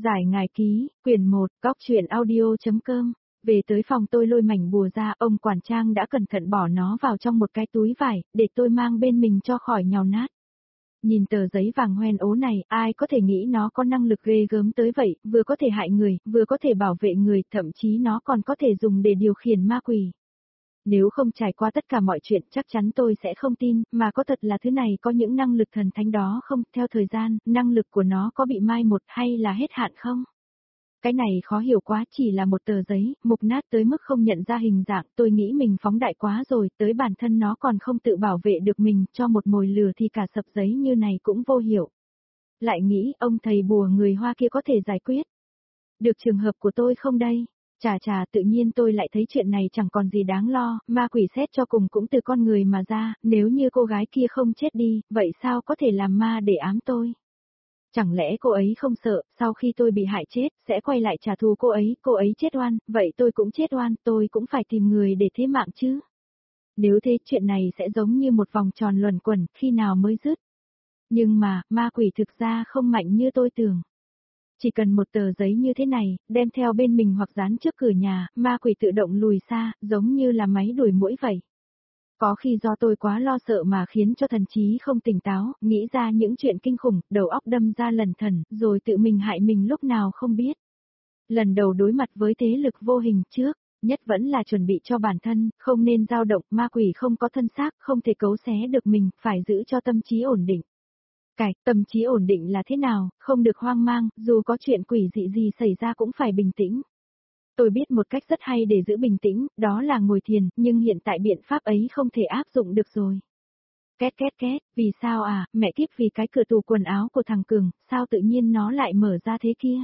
Giải ngài ký, quyển 1, góc truyện audio.com. Về tới phòng tôi lôi mảnh bùa ra, ông quản trang đã cẩn thận bỏ nó vào trong một cái túi vải, để tôi mang bên mình cho khỏi nhàu nát. Nhìn tờ giấy vàng hoen ố này, ai có thể nghĩ nó có năng lực ghê gớm tới vậy, vừa có thể hại người, vừa có thể bảo vệ người, thậm chí nó còn có thể dùng để điều khiển ma quỷ. Nếu không trải qua tất cả mọi chuyện chắc chắn tôi sẽ không tin, mà có thật là thứ này có những năng lực thần thánh đó không, theo thời gian, năng lực của nó có bị mai một hay là hết hạn không? Cái này khó hiểu quá, chỉ là một tờ giấy, mục nát tới mức không nhận ra hình dạng, tôi nghĩ mình phóng đại quá rồi, tới bản thân nó còn không tự bảo vệ được mình, cho một mồi lừa thì cả sập giấy như này cũng vô hiệu. Lại nghĩ, ông thầy bùa người Hoa kia có thể giải quyết. Được trường hợp của tôi không đây? Chà, tự nhiên tôi lại thấy chuyện này chẳng còn gì đáng lo, ma quỷ xét cho cùng cũng từ con người mà ra, nếu như cô gái kia không chết đi, vậy sao có thể làm ma để ám tôi? Chẳng lẽ cô ấy không sợ, sau khi tôi bị hại chết, sẽ quay lại trả thù cô ấy chết oan, vậy tôi cũng chết oan, tôi cũng phải tìm người để thế mạng chứ. Nếu thế chuyện này sẽ giống như một vòng tròn luẩn quẩn, khi nào mới dứt. Nhưng mà, ma quỷ thực ra không mạnh như tôi tưởng. Chỉ cần một tờ giấy như thế này, đem theo bên mình hoặc dán trước cửa nhà, ma quỷ tự động lùi xa, giống như là máy đuổi muỗi vậy. Có khi do tôi quá lo sợ mà khiến cho thần trí không tỉnh táo, nghĩ ra những chuyện kinh khủng, đầu óc đâm ra lần thần, rồi tự mình hại mình lúc nào không biết. Lần đầu đối mặt với thế lực vô hình trước, nhất vẫn là chuẩn bị cho bản thân, không nên dao động, ma quỷ không có thân xác, không thể cấu xé được mình, phải giữ cho tâm trí ổn định. Tâm trí ổn định là thế nào, không được hoang mang, dù có chuyện quỷ dị gì xảy ra cũng phải bình tĩnh. Tôi biết một cách rất hay để giữ bình tĩnh, đó là ngồi thiền, nhưng hiện tại biện pháp ấy không thể áp dụng được rồi. Két, vì sao à, mẹ kiếp, vì cái cửa tủ quần áo của thằng Cường, sao tự nhiên nó lại mở ra thế kia?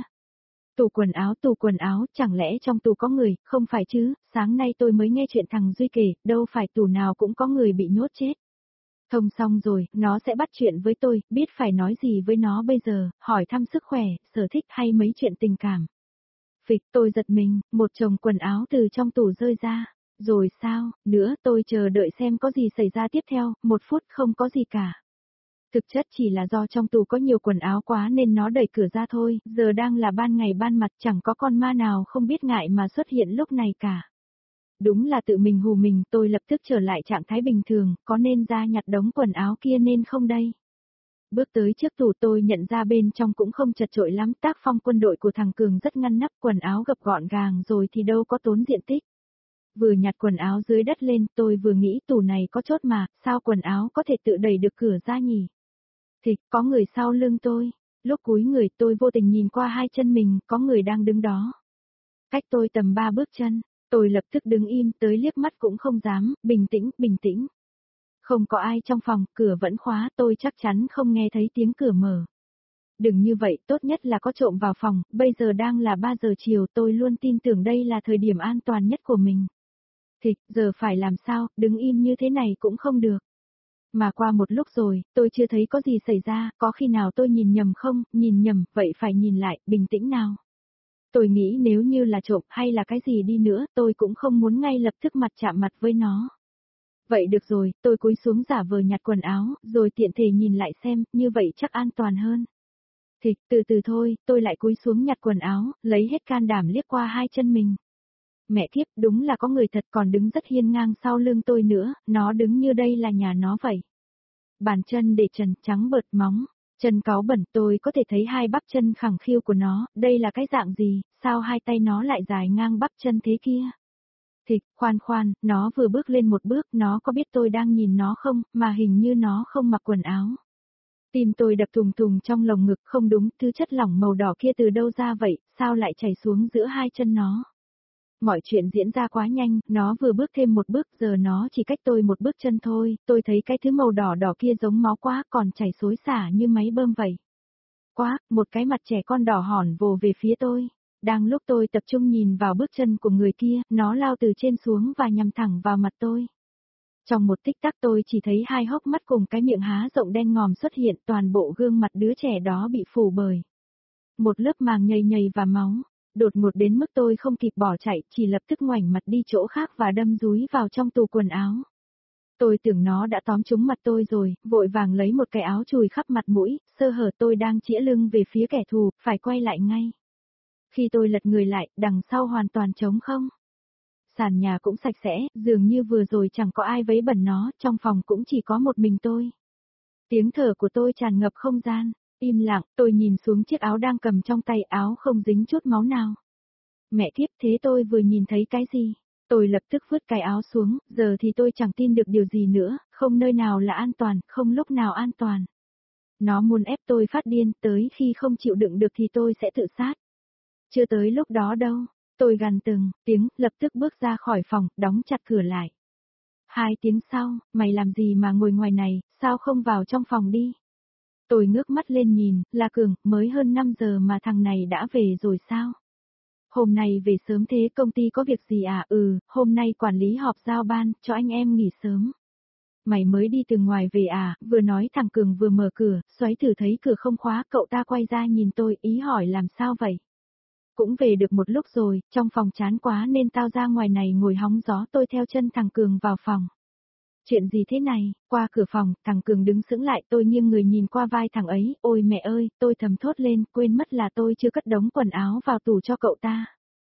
Tủ quần áo, chẳng lẽ trong tủ có người, không phải chứ, sáng nay tôi mới nghe chuyện thằng Duy kể, đâu phải tủ nào cũng có người bị nhốt chết. Thông xong rồi, nó sẽ bắt chuyện với tôi, biết phải nói gì với nó bây giờ, hỏi thăm sức khỏe, sở thích hay mấy chuyện tình cảm. Phịch, tôi giật mình, một chồng quần áo từ trong tủ rơi ra. Rồi sao, nữa, tôi chờ đợi xem có gì xảy ra tiếp theo, 1 phút không có gì cả. Thực chất chỉ là do trong tủ có nhiều quần áo quá nên nó đẩy cửa ra thôi, giờ đang là ban ngày ban mặt, chẳng có con ma nào không biết ngại mà xuất hiện lúc này cả. Đúng là tự mình hù mình, tôi lập tức trở lại trạng thái bình thường, có nên ra nhặt đống quần áo kia nên không đây? Bước tới trước tủ tôi nhận ra bên trong cũng không chật chội lắm, tác phong quân đội của thằng Cường rất ngăn nắp, quần áo gập gọn gàng rồi thì đâu có tốn diện tích. Vừa nhặt quần áo dưới đất lên, tôi vừa nghĩ tủ này có chốt mà, sao quần áo có thể tự đẩy được cửa ra nhỉ? Thịch, có người sau lưng tôi. Lúc cúi người tôi vô tình nhìn qua hai chân mình, có người đang đứng đó. Cách tôi tầm 3 bước chân, tôi lập tức đứng im, tới liếc mắt cũng không dám, bình tĩnh. Không có ai trong phòng, cửa vẫn khóa, tôi chắc chắn không nghe thấy tiếng cửa mở. Đừng như vậy, tốt nhất là có trộm vào phòng, bây giờ đang là 3 giờ chiều, tôi luôn tin tưởng đây là thời điểm an toàn nhất của mình. Thịch, giờ phải làm sao, đứng im như thế này cũng không được. Mà qua một lúc rồi, tôi chưa thấy có gì xảy ra, có khi nào tôi nhìn nhầm không, nhìn nhầm, vậy phải nhìn lại, bình tĩnh nào. Tôi nghĩ nếu như là trộm hay là cái gì đi nữa, tôi cũng không muốn ngay lập tức mặt chạm mặt với nó. Vậy được rồi, tôi cúi xuống giả vờ nhặt quần áo, rồi tiện thể nhìn lại xem, như vậy chắc an toàn hơn. Thịch, từ từ thôi, tôi lại cúi xuống nhặt quần áo, lấy hết can đảm liếc qua hai chân mình. Mẹ kiếp, đúng là có người thật, còn đứng rất hiên ngang sau lưng tôi nữa, nó đứng như đây là nhà nó vậy. Bàn chân để trần, trắng bợt móng, chân cáu bẩn, tôi có thể thấy hai bắp chân khẳng khiu của nó, đây là cái dạng gì, sao hai tay nó lại dài ngang bắp chân thế kia? Thịch, khoan, nó vừa bước lên một bước, nó có biết tôi đang nhìn nó không, mà hình như nó không mặc quần áo. Tim tôi đập thùng thùng trong lồng ngực, không đúng, thứ chất lỏng màu đỏ kia từ đâu ra vậy, sao lại chảy xuống giữa hai chân nó? Mọi chuyện diễn ra quá nhanh, nó vừa bước thêm một bước, giờ nó chỉ cách tôi một bước chân thôi, tôi thấy cái thứ màu đỏ đỏ kia giống máu quá, còn chảy xối xả như máy bơm vậy. Quá, một cái mặt trẻ con đỏ hòn vồ về phía tôi. Đang lúc tôi tập trung nhìn vào bước chân của người kia, nó lao từ trên xuống và nhằm thẳng vào mặt tôi. Trong một tích tắc tôi chỉ thấy hai hốc mắt cùng cái miệng há rộng đen ngòm xuất hiện, toàn bộ gương mặt đứa trẻ đó bị phủ bời một lớp màng nhầy và máu. Đột ngột đến mức tôi không kịp bỏ chạy, chỉ lập tức ngoảnh mặt đi chỗ khác và đâm dúi vào trong tủ quần áo. Tôi tưởng nó đã tóm trúng mặt tôi rồi, vội vàng lấy một cái áo chùi khắp mặt mũi, sơ hở tôi đang chĩa lưng về phía kẻ thù, phải quay lại ngay. Khi tôi lật người lại, đằng sau hoàn toàn trống không. Sàn nhà cũng sạch sẽ, dường như vừa rồi chẳng có ai vấy bẩn nó, trong phòng cũng chỉ có một mình tôi. Tiếng thở của tôi tràn ngập không gian, im lặng, tôi nhìn xuống chiếc áo đang cầm trong tay, áo không dính chút máu nào. Mẹ kiếp, thế tôi vừa nhìn thấy cái gì? Tôi lập tức vứt cái áo xuống, giờ thì tôi chẳng tin được điều gì nữa, không nơi nào là an toàn, không lúc nào an toàn. Nó muốn ép tôi phát điên, tới khi không chịu đựng được thì tôi sẽ tự sát. Chưa tới lúc đó đâu, tôi gằn từng tiếng, lập tức bước ra khỏi phòng, đóng chặt cửa lại. 2 tiếng sau, mày làm gì mà ngồi ngoài này, sao không vào trong phòng đi? Tôi ngước mắt lên nhìn, là Cường, mới hơn 5 giờ mà thằng này đã về rồi sao? Hôm nay về sớm thế, công ty có việc gì à? Hôm nay quản lý họp giao ban, cho anh em nghỉ sớm. Mày mới đi từ ngoài về à? Vừa nói thằng Cường vừa mở cửa, xoáy thử thấy cửa không khóa, cậu ta quay ra nhìn tôi, ý hỏi làm sao vậy? Cũng về được một lúc rồi, trong phòng chán quá nên tao ra ngoài này ngồi hóng gió, tôi theo chân thằng Cường vào phòng. Chuyện gì thế này? Qua cửa phòng, thằng Cường đứng sững lại, tôi nghiêng người nhìn qua vai thằng ấy, ôi mẹ ơi, tôi thầm thốt lên, quên mất là tôi chưa cất đống quần áo vào tủ cho cậu ta.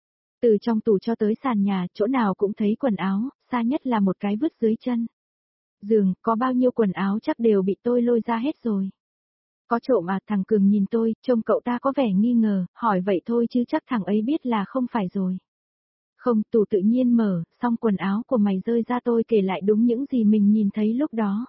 Từ trong tủ cho tới sàn nhà, chỗ nào cũng thấy quần áo, xa nhất là một cái vứt dưới chân. Giường, có bao nhiêu quần áo chắc đều bị tôi lôi ra hết rồi. Có trộm à? Thằng Cường nhìn tôi, trông cậu ta có vẻ nghi ngờ, hỏi vậy thôi chứ chắc thằng ấy biết là không phải rồi. Không, tủ tự nhiên mở, xong quần áo của mày rơi ra, tôi kể lại đúng những gì mình nhìn thấy lúc đó.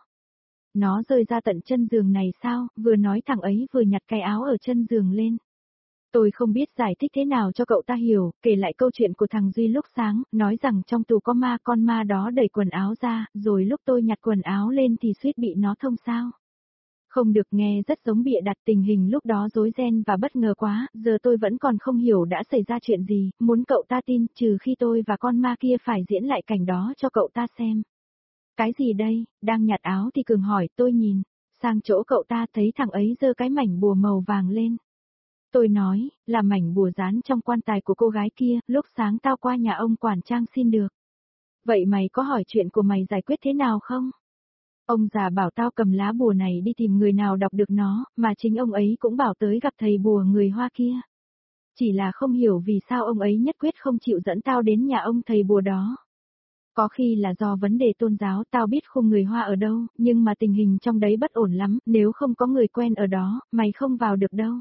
Nó rơi ra tận chân giường này sao? Vừa nói thằng ấy vừa nhặt cái áo ở chân giường lên. Tôi không biết giải thích thế nào cho cậu ta hiểu, kể lại câu chuyện của thằng Duy lúc sáng, nói rằng trong tù có ma, con ma đó đẩy quần áo ra, rồi lúc tôi nhặt quần áo lên thì suýt bị nó thông sao. Không được, nghe rất giống bịa đặt, tình hình lúc đó rối ren và bất ngờ quá, giờ tôi vẫn còn không hiểu đã xảy ra chuyện gì, muốn cậu ta tin, trừ khi tôi và con ma kia phải diễn lại cảnh đó cho cậu ta xem. Cái gì đây? Đang nhặt áo thì Cường hỏi, tôi nhìn sang chỗ cậu ta, thấy thằng ấy giơ cái mảnh bùa màu vàng lên. Tôi nói, là mảnh bùa dán trong quan tài của cô gái kia, lúc sáng tao qua nhà ông quản trang xin được. Vậy mày có hỏi chuyện của mày giải quyết thế nào không? Ông già bảo tao cầm lá bùa này đi tìm người nào đọc được nó, mà chính ông ấy cũng bảo tới gặp thầy bùa người Hoa kia. Chỉ là không hiểu vì sao ông ấy nhất quyết không chịu dẫn tao đến nhà ông thầy bùa đó. Có khi là do vấn đề tôn giáo, tao biết khung người Hoa ở đâu, nhưng mà tình hình trong đấy bất ổn lắm, nếu không có người quen ở đó, mày không vào được đâu.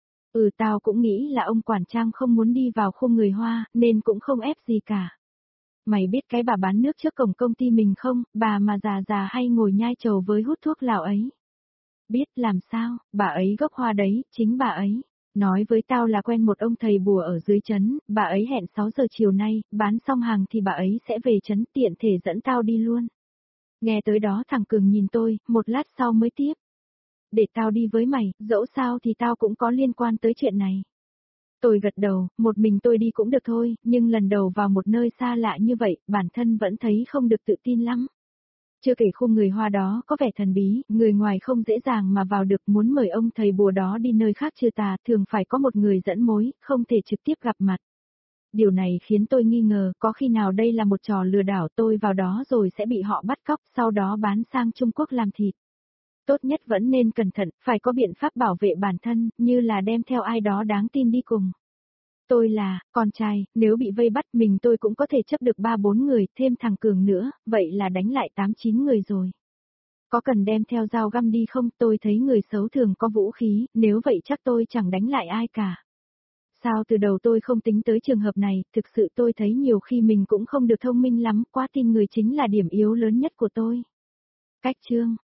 Tao cũng nghĩ là ông quản trang không muốn đi vào khung người Hoa, nên cũng không ép gì cả. Mày biết cái bà bán nước trước cổng công ty mình không, bà mà già già hay ngồi nhai trầu với hút thuốc lào ấy. Biết làm sao, bà ấy gốc Hoa đấy, chính bà ấy. Nói với tao là quen một ông thầy bùa ở dưới trấn, bà ấy hẹn 6 giờ chiều nay, bán xong hàng thì bà ấy sẽ về trấn, tiện thể dẫn tao đi luôn. Nghe tới đó thằng Cường nhìn tôi, một lát sau mới tiếp. Để tao đi với mày, dẫu sao thì tao cũng có liên quan tới chuyện này. Tôi gật đầu, một mình tôi đi cũng được thôi, nhưng lần đầu vào một nơi xa lạ như vậy, bản thân vẫn thấy không được tự tin lắm. Chưa kể khung người Hoa đó có vẻ thần bí, người ngoài không dễ dàng mà vào được, muốn mời ông thầy bùa đó đi nơi khác trừ tà, thường phải có một người dẫn mối, không thể trực tiếp gặp mặt. Điều này khiến tôi nghi ngờ, có khi nào đây là một trò lừa đảo, tôi vào đó rồi sẽ bị họ bắt cóc, sau đó bán sang Trung Quốc làm thịt. Tốt nhất vẫn nên cẩn thận, phải có biện pháp bảo vệ bản thân, như là đem theo ai đó đáng tin đi cùng. Tôi là con trai, nếu bị vây bắt mình tôi cũng có thể chấp được 3-4 người, thêm thằng Cường nữa, vậy là đánh lại 8-9 người rồi. Có cần đem theo dao găm đi không? Tôi thấy người xấu thường có vũ khí, nếu vậy chắc tôi chẳng đánh lại ai cả. Sao từ đầu tôi không tính tới trường hợp này, thực sự tôi thấy nhiều khi mình cũng không được thông minh lắm, quá tin người chính là điểm yếu lớn nhất của tôi. Cách chương